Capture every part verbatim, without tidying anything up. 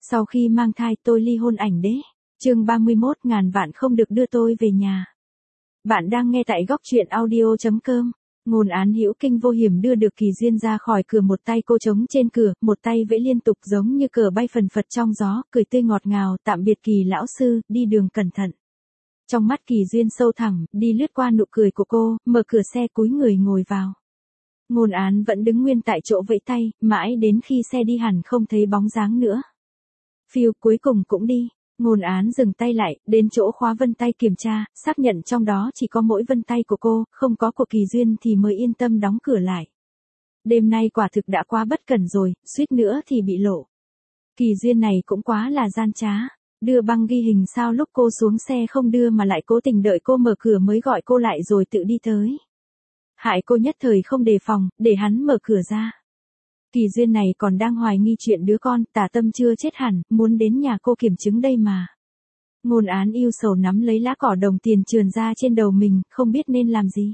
Sau khi mang thai tôi ly hôn ảnh đế. Chương ba mươi mốt, ngàn vạn không được đưa tôi về nhà. Bạn đang nghe tại góc truyện audio chấm com. Ngôn án hữu kinh vô hiểm đưa được Kỳ Duyên ra khỏi cửa, một tay cô trống trên cửa, một tay vẫy liên tục giống như cờ bay phần phật trong gió, cười tươi ngọt ngào, tạm biệt Kỳ lão sư, đi đường cẩn thận. Trong mắt Kỳ Duyên sâu thẳm, đi lướt qua nụ cười của cô, mở cửa xe cúi người ngồi vào. Ngôn án vẫn đứng nguyên tại chỗ vẫy tay, mãi đến khi xe đi hẳn không thấy bóng dáng nữa. Phiêu, cuối cùng cũng đi. Ngôn án dừng tay lại, đến chỗ khóa vân tay kiểm tra, xác nhận trong đó chỉ có mỗi vân tay của cô, không có của Kỳ Duyên thì mới yên tâm đóng cửa lại. Đêm nay quả thực đã quá bất cẩn rồi, suýt nữa thì bị lộ. Kỳ Duyên này cũng quá là gian trá. Đưa băng ghi hình sao lúc cô xuống xe không đưa mà lại cố tình đợi cô mở cửa mới gọi cô lại rồi tự đi tới. Hại cô nhất thời không đề phòng, để hắn mở cửa ra. Kỳ Duyên này còn đang hoài nghi chuyện đứa con, tà tâm chưa chết hẳn, muốn đến nhà cô kiểm chứng đây mà. Ngôn án yêu sầu nắm lấy lá cỏ đồng tiền trườn ra trên đầu mình, không biết nên làm gì.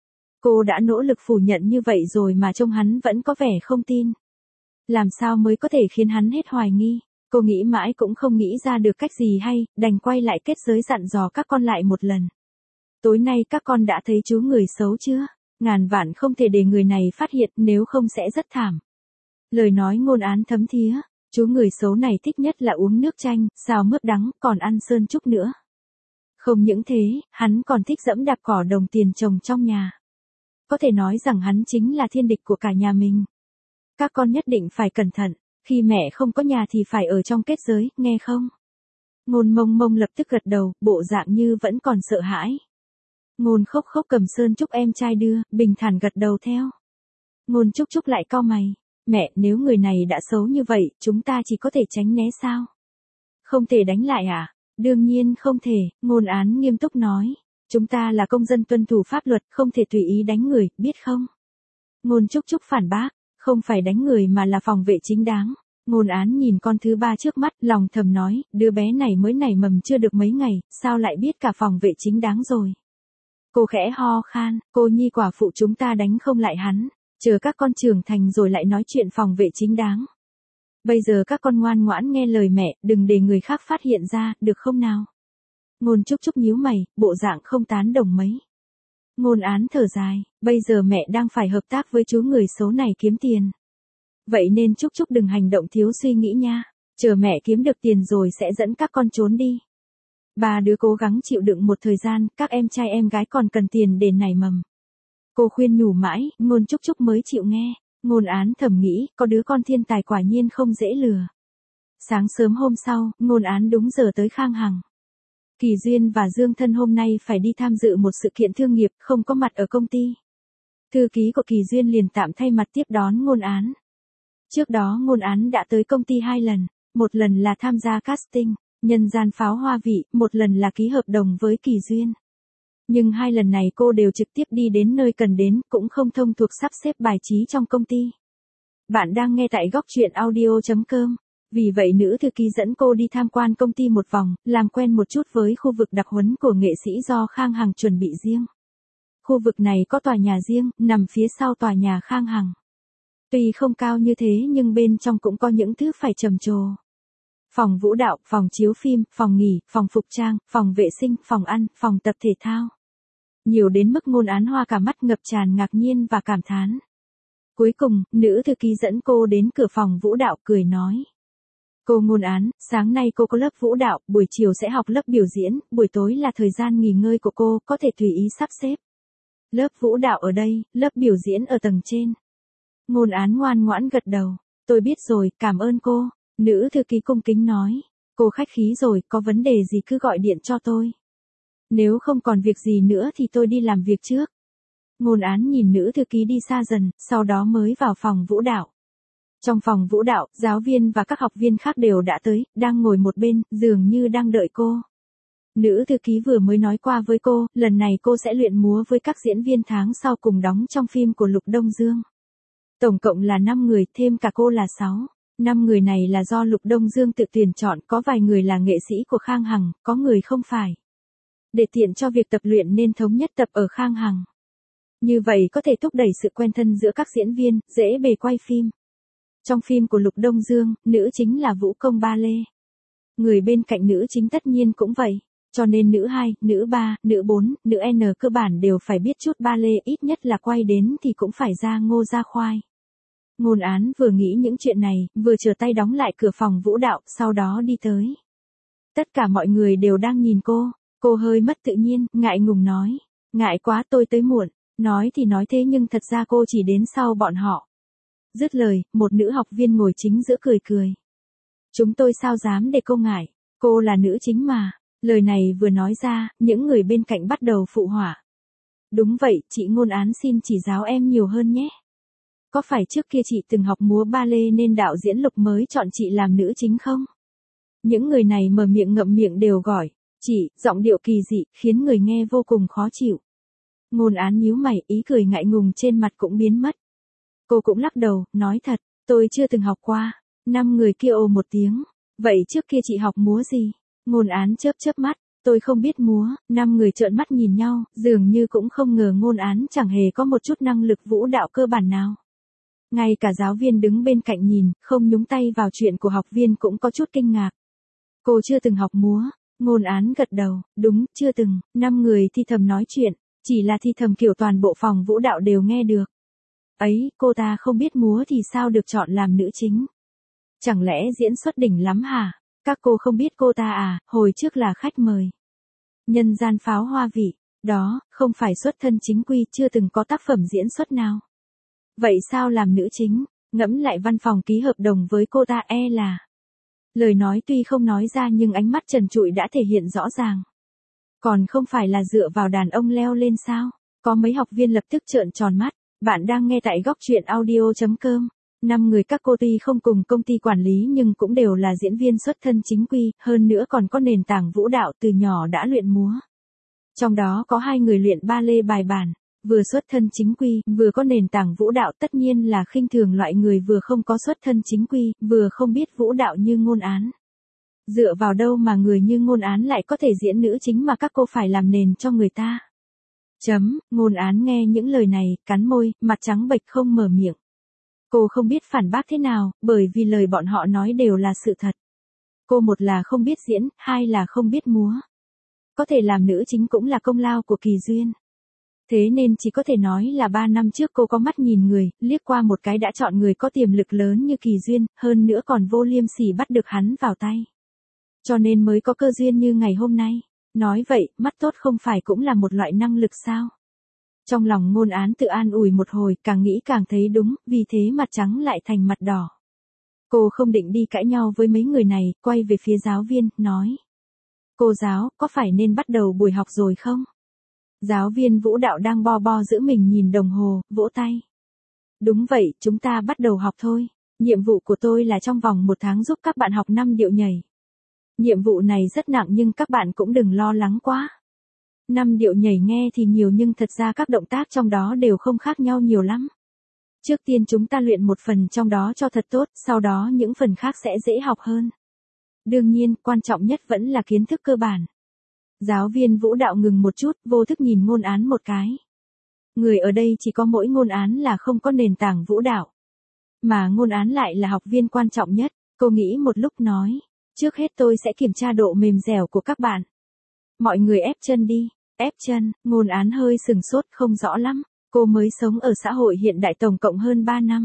Cô đã nỗ lực phủ nhận như vậy rồi mà trông hắn vẫn có vẻ không tin. Làm sao mới có thể khiến hắn hết hoài nghi, cô nghĩ mãi cũng không nghĩ ra được cách gì hay, đành quay lại kết giới dặn dò các con lại một lần. Tối nay các con đã thấy chú người xấu chưa? Ngàn vạn không thể để người này phát hiện, nếu không sẽ rất thảm. Lời nói ngôn án thấm thía, chú người xấu này thích nhất là uống nước chanh, xào mướp đắng, còn ăn sơn trúc nữa. Không những thế, hắn còn thích dẫm đạp cỏ đồng tiền trồng trong nhà. Có thể nói rằng hắn chính là thiên địch của cả nhà mình. Các con nhất định phải cẩn thận, khi mẹ không có nhà thì phải ở trong kết giới, nghe không? Ngôn mông mông lập tức gật đầu, bộ dạng như vẫn còn sợ hãi. Ngôn khốc khốc cầm sơn trúc em trai đưa, bình thản gật đầu theo. Ngôn trúc trúc lại cau mày. Mẹ, nếu người này đã xấu như vậy, chúng ta chỉ có thể tránh né sao? Không thể đánh lại à? Đương nhiên không thể, ngôn án nghiêm túc nói. Chúng ta là công dân tuân thủ pháp luật, không thể tùy ý đánh người, biết không? Ngôn trúc trúc phản bác, không phải đánh người mà là phòng vệ chính đáng. Ngôn án nhìn con thứ ba trước mắt, lòng thầm nói, đứa bé này mới nảy mầm chưa được mấy ngày, sao lại biết cả phòng vệ chính đáng rồi? Cô khẽ ho khan, cô nhi quả phụ chúng ta đánh không lại hắn. Chờ các con trưởng thành rồi lại nói chuyện phòng vệ chính đáng. Bây giờ các con ngoan ngoãn nghe lời mẹ, đừng để người khác phát hiện ra, được không nào? Ngôn trúc trúc nhíu mày, bộ dạng không tán đồng mấy. Ngôn án thở dài, bây giờ mẹ đang phải hợp tác với chú người xấu này kiếm tiền. Vậy nên trúc trúc đừng hành động thiếu suy nghĩ nha, chờ mẹ kiếm được tiền rồi sẽ dẫn các con trốn đi. Ba đứa cố gắng chịu đựng một thời gian, các em trai em gái còn cần tiền để nảy mầm. Cô khuyên nhủ mãi, ngôn trúc trúc mới chịu nghe. Ngôn án thầm nghĩ, có đứa con thiên tài quả nhiên không dễ lừa. Sáng sớm hôm sau, ngôn án đúng giờ tới Khang Hằng. Kỳ Duyên và Dương Thân hôm nay phải đi tham dự một sự kiện thương nghiệp, không có mặt ở công ty. Thư ký của Kỳ Duyên liền tạm thay mặt tiếp đón ngôn án. Trước đó ngôn án đã tới công ty hai lần, một lần là tham gia casting, nhân gian pháo hoa vị, một lần là ký hợp đồng với Kỳ Duyên. Nhưng hai lần này cô đều trực tiếp đi đến nơi cần đến, cũng không thông thuộc sắp xếp bài trí trong công ty. Bạn đang nghe tại góc truyện audio chấm com. Vì vậy nữ thư ký dẫn cô đi tham quan công ty một vòng, làm quen một chút với khu vực đặc huấn của nghệ sĩ do Khang Hằng chuẩn bị riêng. Khu vực này có tòa nhà riêng, nằm phía sau tòa nhà Khang Hằng. Tuy không cao như thế nhưng bên trong cũng có những thứ phải trầm trồ. Phòng vũ đạo, phòng chiếu phim, phòng nghỉ, phòng phục trang, phòng vệ sinh, phòng ăn, phòng tập thể thao. Nhiều đến mức ngôn án hoa cả mắt ngập tràn ngạc nhiên và cảm thán. Cuối cùng, nữ thư ký dẫn cô đến cửa phòng vũ đạo cười nói. Cô ngôn án, sáng nay cô có lớp vũ đạo, buổi chiều sẽ học lớp biểu diễn, buổi tối là thời gian nghỉ ngơi của cô, có thể tùy ý sắp xếp. Lớp vũ đạo ở đây, lớp biểu diễn ở tầng trên. Ngôn án ngoan ngoãn gật đầu. Tôi biết rồi, cảm ơn cô. Nữ thư ký cung kính nói. Cô khách khí rồi, có vấn đề gì cứ gọi điện cho tôi. Nếu không còn việc gì nữa thì tôi đi làm việc trước. Ngôn án nhìn nữ thư ký đi xa dần, sau đó mới vào phòng vũ đạo. Trong phòng vũ đạo, giáo viên và các học viên khác đều đã tới, đang ngồi một bên, dường như đang đợi cô. Nữ thư ký vừa mới nói qua với cô, lần này cô sẽ luyện múa với các diễn viên tháng sau cùng đóng trong phim của Lục Đông Dương. Tổng cộng là năm người, thêm cả cô là sáu. năm người này là do Lục Đông Dương tự tuyển chọn, có vài người là nghệ sĩ của Khang Hằng, có người không phải. Để tiện cho việc tập luyện nên thống nhất tập ở Khang Hằng. Như vậy có thể thúc đẩy sự quen thân giữa các diễn viên, dễ bề quay phim. Trong phim của Lục Đông Dương, nữ chính là vũ công ba lê. Người bên cạnh nữ chính tất nhiên cũng vậy. Cho nên nữ hai, nữ ba, nữ bốn, nữ N cơ bản đều phải biết chút ba lê, ít nhất là quay đến thì cũng phải ra ngô ra khoai. Ngôn Án vừa nghĩ những chuyện này, vừa trở tay đóng lại cửa phòng vũ đạo, sau đó đi tới. Tất cả mọi người đều đang nhìn cô, cô hơi mất tự nhiên, ngại ngùng nói. Ngại quá, tôi tới muộn. Nói thì nói thế nhưng thật ra cô chỉ đến sau bọn họ. Dứt lời, một nữ học viên ngồi chính giữa cười cười. Chúng tôi sao dám để cô ngại, cô là nữ chính mà. Lời này vừa nói ra, những người bên cạnh bắt đầu phụ họa. Đúng vậy, chị Ngôn Án xin chỉ giáo em nhiều hơn nhé. Có phải trước kia chị từng học múa ba lê nên đạo diễn Lục mới chọn chị làm nữ chính không? Những người này mở miệng ngậm miệng đều gọi, chị, giọng điệu kỳ dị, khiến người nghe vô cùng khó chịu. Ngôn Án nhíu mày, ý cười ngại ngùng trên mặt cũng biến mất. Cô cũng lắc đầu, nói thật, tôi chưa từng học qua. Năm người kia ồ một tiếng. Vậy trước kia chị học múa gì? Ngôn Án chớp chớp mắt, tôi không biết múa. Năm người trợn mắt nhìn nhau, dường như cũng không ngờ Ngôn Án chẳng hề có một chút năng lực vũ đạo cơ bản nào. Ngay cả giáo viên đứng bên cạnh nhìn, không nhúng tay vào chuyện của học viên cũng có chút kinh ngạc. Cô chưa từng học múa. Ngôn Án gật đầu, đúng, chưa từng. Năm người thì thầm nói chuyện, chỉ là thi thầm kiểu toàn bộ phòng vũ đạo đều nghe được. Ấy, cô ta không biết múa thì sao được chọn làm nữ chính? Chẳng lẽ diễn xuất đỉnh lắm hả? Các cô không biết cô ta à, hồi trước là khách mời. Nhân gian pháo hoa vị, đó, không phải xuất thân chính quy, chưa từng có tác phẩm diễn xuất nào. Vậy sao làm nữ chính? Ngẫm lại văn phòng ký hợp đồng với cô ta e là. Lời nói tuy không nói ra nhưng ánh mắt trần trụi đã thể hiện rõ ràng. Còn không phải là dựa vào đàn ông leo lên sao? Có mấy học viên lập tức trợn tròn mắt. Bạn đang nghe tại góc truyện audio chấm com. Năm người các cô tuy không cùng công ty quản lý nhưng cũng đều là diễn viên xuất thân chính quy, hơn nữa còn có nền tảng vũ đạo từ nhỏ đã luyện múa. Trong đó có hai người luyện ba lê bài bản, vừa xuất thân chính quy, vừa có nền tảng vũ đạo, tất nhiên là khinh thường loại người vừa không có xuất thân chính quy, vừa không biết vũ đạo như Ngôn Án. Dựa vào đâu mà người như Ngôn Án lại có thể diễn nữ chính mà các cô phải làm nền cho người ta? Chấm, Ngôn Án nghe những lời này, cắn môi, mặt trắng bệch không mở miệng. Cô không biết phản bác thế nào, bởi vì lời bọn họ nói đều là sự thật. Cô một là không biết diễn, hai là không biết múa. Có thể làm nữ chính cũng là công lao của Kỳ Duyên. Thế nên chỉ có thể nói là ba năm trước cô có mắt nhìn người, liếc qua một cái đã chọn người có tiềm lực lớn như Kỳ Duyên, hơn nữa còn vô liêm sỉ bắt được hắn vào tay. Cho nên mới có cơ duyên như ngày hôm nay. Nói vậy, mắt tốt không phải cũng là một loại năng lực sao? Trong lòng Ngôn Án tự an ủi một hồi, càng nghĩ càng thấy đúng, vì thế mặt trắng lại thành mặt đỏ. Cô không định đi cãi nhau với mấy người này, quay về phía giáo viên, nói. Cô giáo, có phải nên bắt đầu buổi học rồi không? Giáo viên vũ đạo đang bo bo giữ mình nhìn đồng hồ, vỗ tay. Đúng vậy, chúng ta bắt đầu học thôi. Nhiệm vụ của tôi là trong vòng một tháng giúp các bạn học năm điệu nhảy. Nhiệm vụ này rất nặng nhưng các bạn cũng đừng lo lắng quá. Năm điệu nhảy nghe thì nhiều nhưng thật ra các động tác trong đó đều không khác nhau nhiều lắm. Trước tiên chúng ta luyện một phần trong đó cho thật tốt, sau đó những phần khác sẽ dễ học hơn. Đương nhiên, quan trọng nhất vẫn là kiến thức cơ bản. Giáo viên vũ đạo ngừng một chút, vô thức nhìn Ngôn Án một cái. Người ở đây chỉ có mỗi Ngôn Án là không có nền tảng vũ đạo. Mà Ngôn Án lại là học viên quan trọng nhất, cô nghĩ một lúc nói. Trước hết tôi sẽ kiểm tra độ mềm dẻo của các bạn. Mọi người ép chân đi. Ép chân, Ngôn Án hơi sừng sốt, không rõ lắm. Cô mới sống ở xã hội hiện đại tổng cộng hơn ba năm.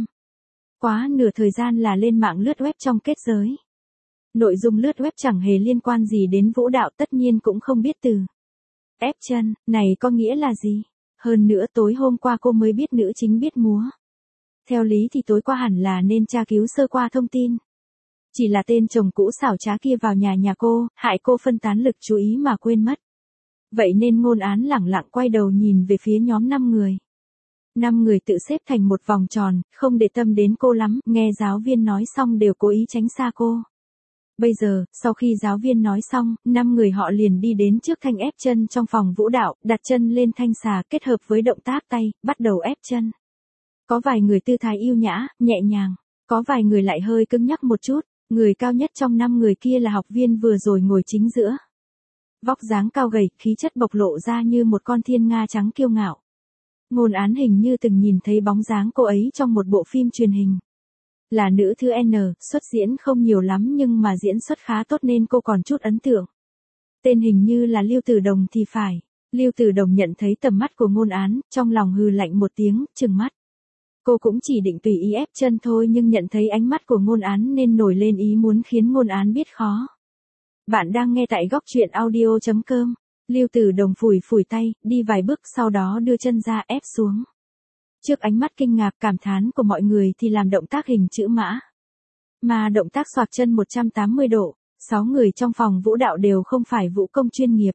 Quá nửa thời gian là lên mạng lướt web trong kết giới. Nội dung lướt web chẳng hề liên quan gì đến vũ đạo, tất nhiên cũng không biết từ. Ép chân, này có nghĩa là gì? Hơn nữa tối hôm qua cô mới biết nữ chính biết múa. Theo lý thì tối qua hẳn là nên tra cứu sơ qua thông tin. Chỉ là tên chồng cũ xảo trá kia vào nhà nhà cô, hại cô phân tán lực chú ý mà quên mất. Vậy nên Ngôn Án lẳng lặng quay đầu nhìn về phía nhóm năm người. Năm người tự xếp thành một vòng tròn, không để tâm đến cô lắm, nghe giáo viên nói xong đều cố ý tránh xa cô. Bây giờ, sau khi giáo viên nói xong, năm người họ liền đi đến trước thanh ép chân trong phòng vũ đạo, đặt chân lên thanh xà kết hợp với động tác tay, bắt đầu ép chân. Có vài người tư thái yêu nhã, nhẹ nhàng, có vài người lại hơi cứng nhắc một chút, người cao nhất trong năm người kia là học viên vừa rồi ngồi chính giữa. Vóc dáng cao gầy, khí chất bộc lộ ra như một con thiên nga trắng kiêu ngạo. Ngôn Án hình như từng nhìn thấy bóng dáng cô ấy trong một bộ phim truyền hình. Là nữ thứ N, xuất diễn không nhiều lắm nhưng mà diễn xuất khá tốt nên cô còn chút ấn tượng. Tên hình như là Lưu Tử Đồng thì phải. Lưu Tử Đồng nhận thấy tầm mắt của Ngôn Án, trong lòng hừ lạnh một tiếng, trừng mắt. Cô cũng chỉ định tùy ý ép chân thôi nhưng nhận thấy ánh mắt của Ngôn Án nên nổi lên ý muốn khiến Ngôn Án biết khó. Bạn đang nghe tại góc truyện audio chấm com. Lưu Tử Đồng phủi phủi tay, đi vài bước sau đó đưa chân ra ép xuống. Trước ánh mắt kinh ngạc cảm thán của mọi người thì làm động tác hình chữ mã. Mà động tác xoạc chân một trăm tám mươi độ, sáu người trong phòng vũ đạo đều không phải vũ công chuyên nghiệp.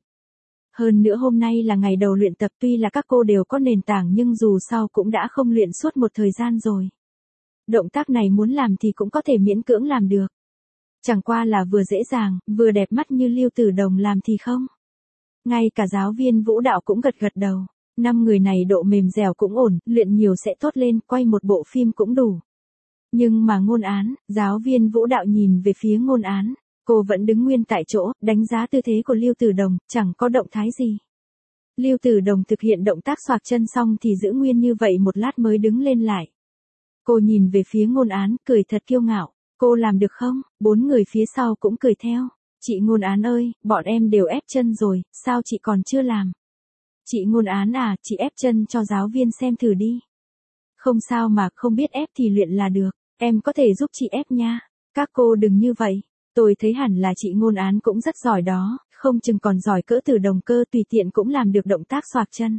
Hơn nữa hôm nay là ngày đầu luyện tập, tuy là các cô đều có nền tảng nhưng dù sao cũng đã không luyện suốt một thời gian rồi. Động tác này muốn làm thì cũng có thể miễn cưỡng làm được. Chẳng qua là vừa dễ dàng, vừa đẹp mắt như Lưu Tử Đồng làm thì không. Ngay cả giáo viên vũ đạo cũng gật gật đầu. Năm người này độ mềm dẻo cũng ổn, luyện nhiều sẽ tốt lên, quay một bộ phim cũng đủ. Nhưng mà Ngôn Án, giáo viên vũ đạo nhìn về phía Ngôn Án. Cô vẫn đứng nguyên tại chỗ, đánh giá tư thế của Lưu Tử Đồng, chẳng có động thái gì. Lưu Tử Đồng thực hiện động tác xoạc chân xong thì giữ nguyên như vậy một lát mới đứng lên lại. Cô nhìn về phía Ngôn Án, cười thật kiêu ngạo. Cô làm được không? Bốn người phía sau cũng cười theo. Chị Ngôn Án ơi, bọn em đều ép chân rồi, sao chị còn chưa làm? Chị Ngôn Án à, chị ép chân cho giáo viên xem thử đi. Không sao mà, không biết ép thì luyện là được, em có thể giúp chị ép nha. Các cô đừng như vậy. Tôi thấy hẳn là chị Ngôn Án cũng rất giỏi đó, không chừng còn giỏi cỡ Tử Đồng cơ, tùy tiện cũng làm được động tác xoạc chân.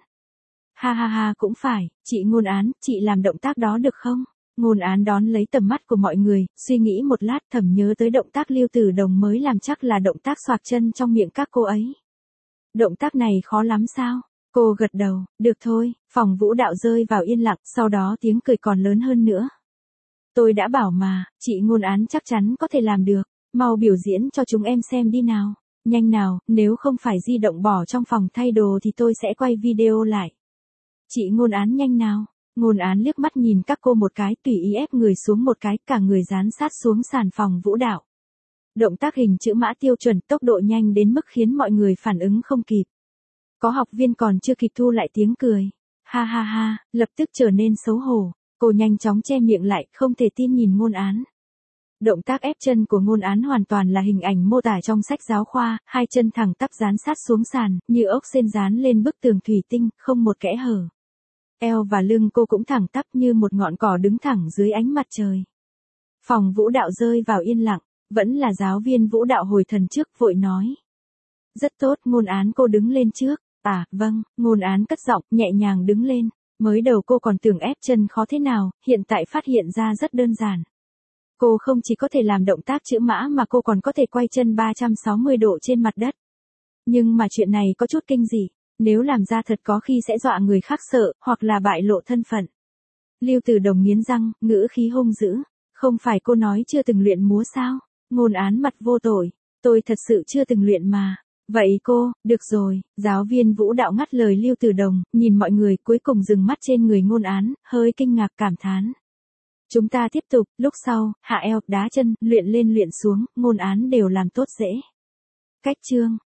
Ha ha ha, cũng phải, chị Ngôn Án, chị làm động tác đó được không? Ngôn Án đón lấy tầm mắt của mọi người, suy nghĩ một lát thầm nhớ tới động tác Lưu Tử Đồng mới làm, chắc là động tác xoạc chân trong miệng các cô ấy. Động tác này khó lắm sao? Cô gật đầu, được thôi, phòng vũ đạo rơi vào yên lặng, sau đó tiếng cười còn lớn hơn nữa. Tôi đã bảo mà, chị Ngôn Án chắc chắn có thể làm được. Mau biểu diễn cho chúng em xem đi nào. Nhanh nào, nếu không phải di động bỏ trong phòng thay đồ thì tôi sẽ quay video lại. Chị Ngôn Án nhanh nào. Ngôn Án liếc mắt nhìn các cô một cái, tùy ý ép người xuống một cái, cả người dán sát xuống sàn phòng vũ đạo. Động tác hình chữ mã tiêu chuẩn, tốc độ nhanh đến mức khiến mọi người phản ứng không kịp. Có học viên còn chưa kịp thu lại tiếng cười. Ha ha ha, lập tức trở nên xấu hổ. Cô nhanh chóng che miệng lại, không thể tin nhìn Ngôn Án. Động tác ép chân của Ngôn Án hoàn toàn là hình ảnh mô tả trong sách giáo khoa, hai chân thẳng tắp dán sát xuống sàn, như ốc sên dán lên bức tường thủy tinh, không một kẽ hở. Eo và lưng cô cũng thẳng tắp như một ngọn cỏ đứng thẳng dưới ánh mặt trời. Phòng vũ đạo rơi vào yên lặng, vẫn là giáo viên vũ đạo hồi thần trước vội nói. Rất tốt, Ngôn Án, cô đứng lên trước. À, vâng, Ngôn Án cất giọng, nhẹ nhàng đứng lên. Mới đầu cô còn tưởng ép chân khó thế nào, hiện tại phát hiện ra rất đơn giản. Cô không chỉ có thể làm động tác chữ mã mà cô còn có thể quay chân ba trăm sáu mươi độ trên mặt đất. Nhưng mà chuyện này có chút kinh dị, nếu làm ra thật có khi sẽ dọa người khác sợ, hoặc là bại lộ thân phận. Lưu Tử Đồng nghiến răng, ngữ khí hung dữ. Không phải cô nói chưa từng luyện múa sao? Ngôn Án mặt vô tội. Tôi thật sự chưa từng luyện mà. Vậy cô, được rồi, giáo viên vũ đạo ngắt lời Lưu Tử Đồng, nhìn mọi người cuối cùng dừng mắt trên người Ngôn Án, hơi kinh ngạc cảm thán. Chúng ta tiếp tục, lúc sau, hạ eo, đá chân, luyện lên luyện xuống, Ngôn Án đều làm tốt dễ. Cách chương.